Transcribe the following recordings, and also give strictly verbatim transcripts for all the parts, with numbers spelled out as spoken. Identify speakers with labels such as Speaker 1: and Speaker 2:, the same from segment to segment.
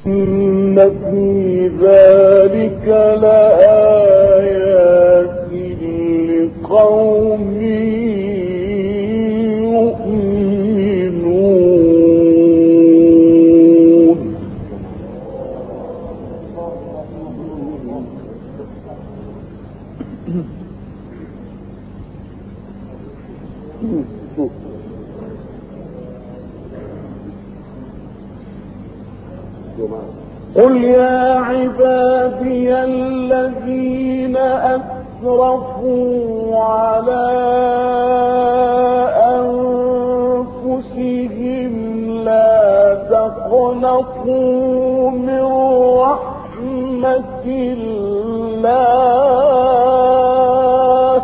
Speaker 1: إن في ذلك لآيات لقوم يؤمنون. قل يا عبادي الذين أسرفوا على أنفسهم لا تقنطوا من رحمة الله.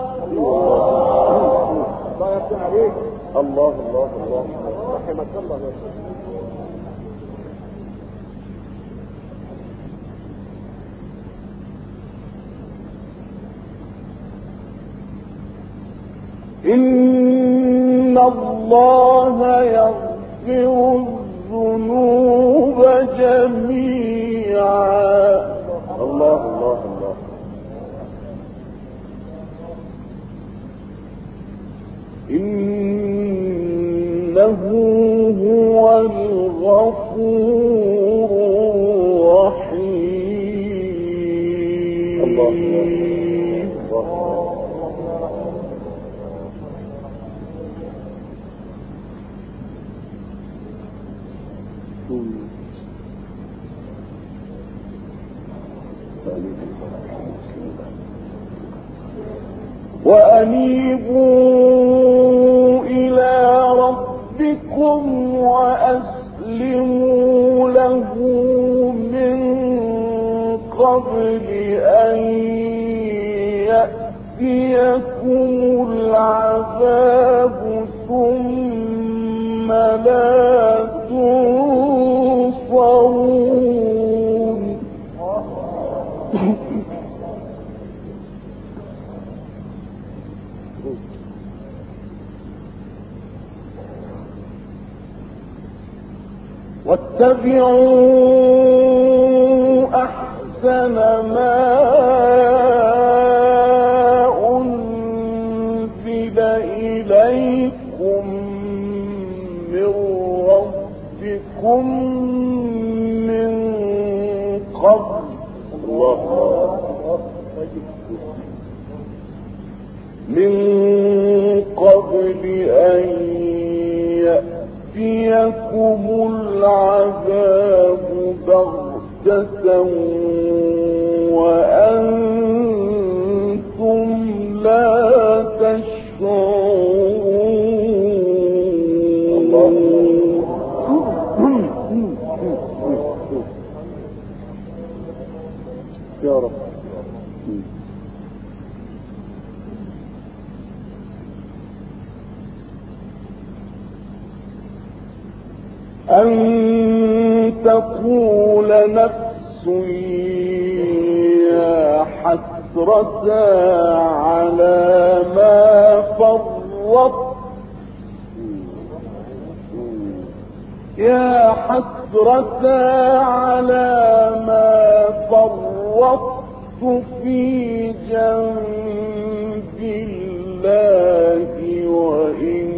Speaker 1: الله الله الله رحمك الله. إن الله يغفر الذنوب جميعا. الله الله الله. إنه هو الغفور الرحيم. الله الله. وأنيبوا إلى ربكم وأسلموا له من قبل أن يأتيكم العذاب ثم لا تنصرون. واتبعوا أحسن ما أنزل إليكم من ربكم من قبل من قبل أن يأتيكم العذاب بغتة وأنتم لا تشعرون. يا رب. أن تقول نفس يا حسرة على ما فرطت يا حسرة على ما فرطت في جنب الله وإن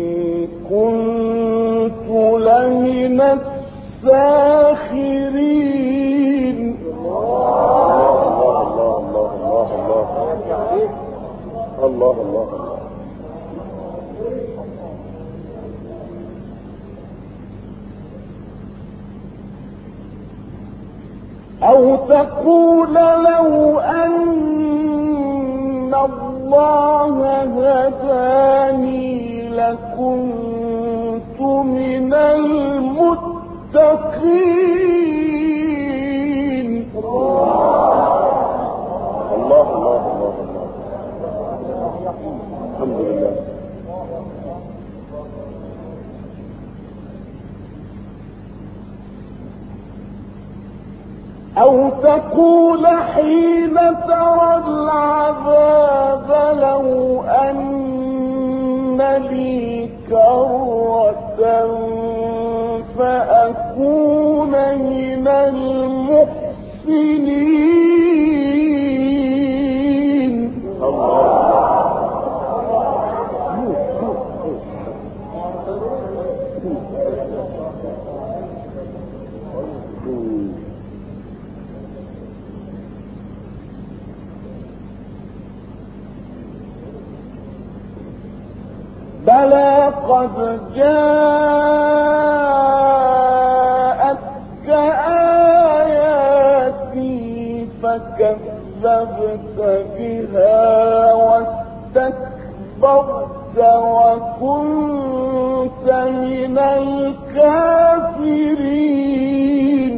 Speaker 1: كنت لمن الساخرين. الله الله الله الله الله الله. أو تقول لو أن الله هداني لكنت من المتقين. الله الله الله الله. الحمد لله. أو تقول حين ترى العذاب لو أن لي كرة فأكون من المحسنين. بلى قد جاءتك آياتي فكذبت بها واستكبرت وكنت من الكافرين.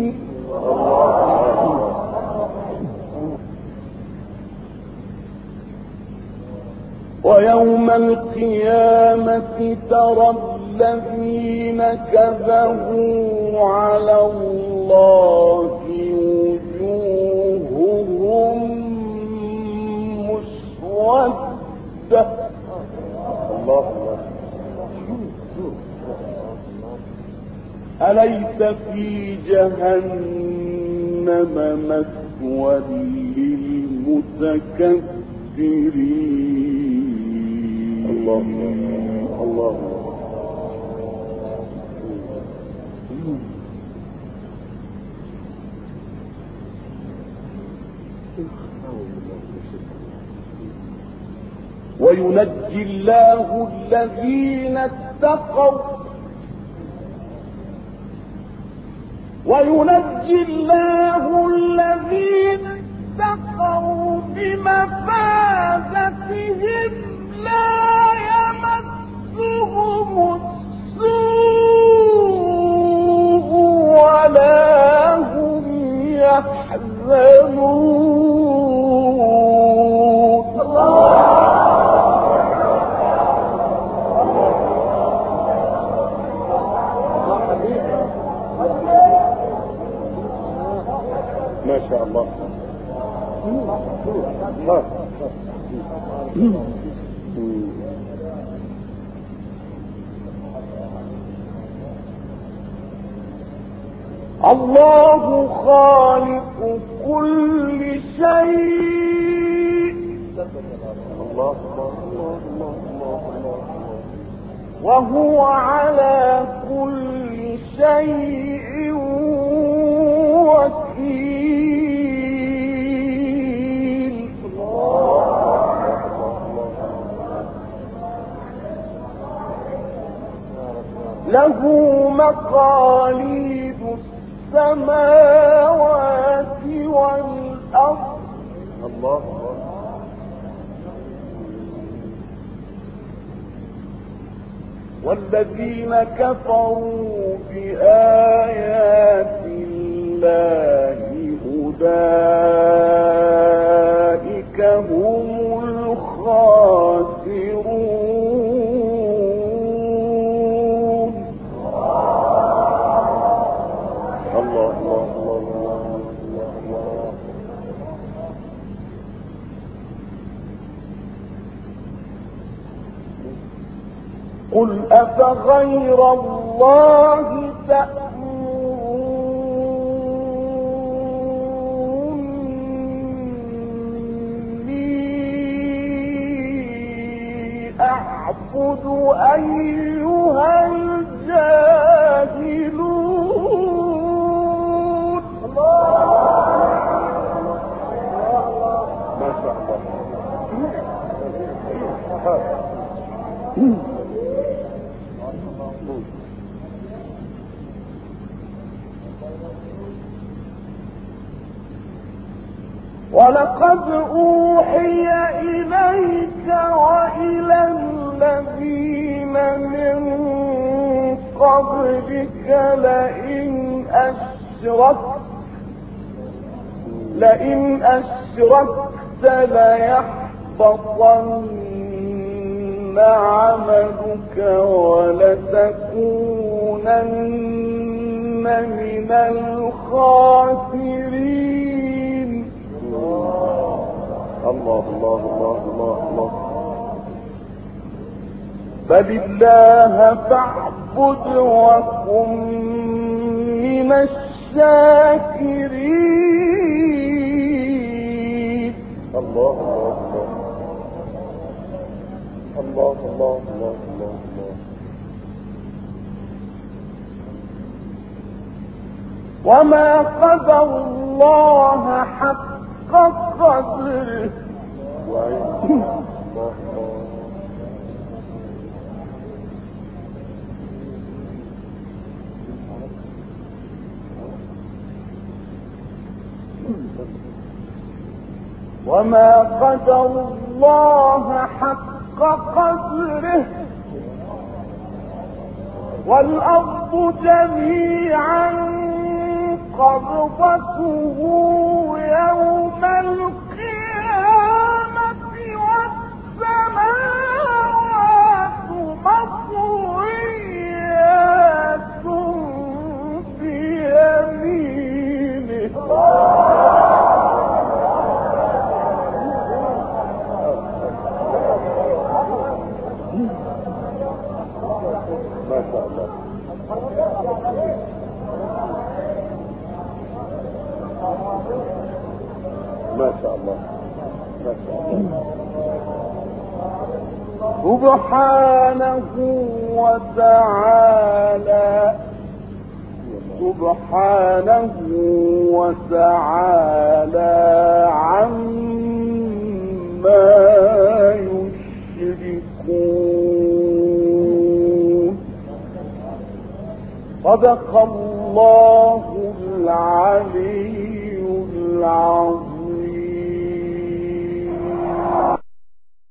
Speaker 1: ويوم القيامة ترى الذين كذبوا على الله وجوههم مسودة. الله أليس في جهنم مثوى للمتكبرين. الله الله وينجي الله الذين اتقوا وينجي الله الذين اتقوا بمفازتهم لا يمسهم السوء ولا هم يحزنون. ما شاء الله. الله خالق كل شيء وهو على كل شيء وكيل. له مقاليد السماوات والأرض. الله والذين كفروا بآيات الله أولئك هم الخاسرون. الله الله الله الله. قل أفغير الله تأمروني أعبد أيها الجاهلون. ما شاء الله. ولقد أوحي إليك وإلى الذين من قبلك لئن أشركت لئن أشركت ليحبطن عملك ولتكونن من الخاسرين. الله الله الله الله الله. بل الله فاعبد وكن من الشاكرين. الشاكرين. الله الله الله الله الله الله الله. وما قدر الله حق قدره. وما قدر الله حق قدره والأرض جميعا قبضته يوم القيامة والسماوات مطويات بيمينه. ما شاء الله. ما شاء الله. ما شاء الله. سبحانه وتعالى سبحانه وتعالى عما يشركون. صدق الله العلي العظيم.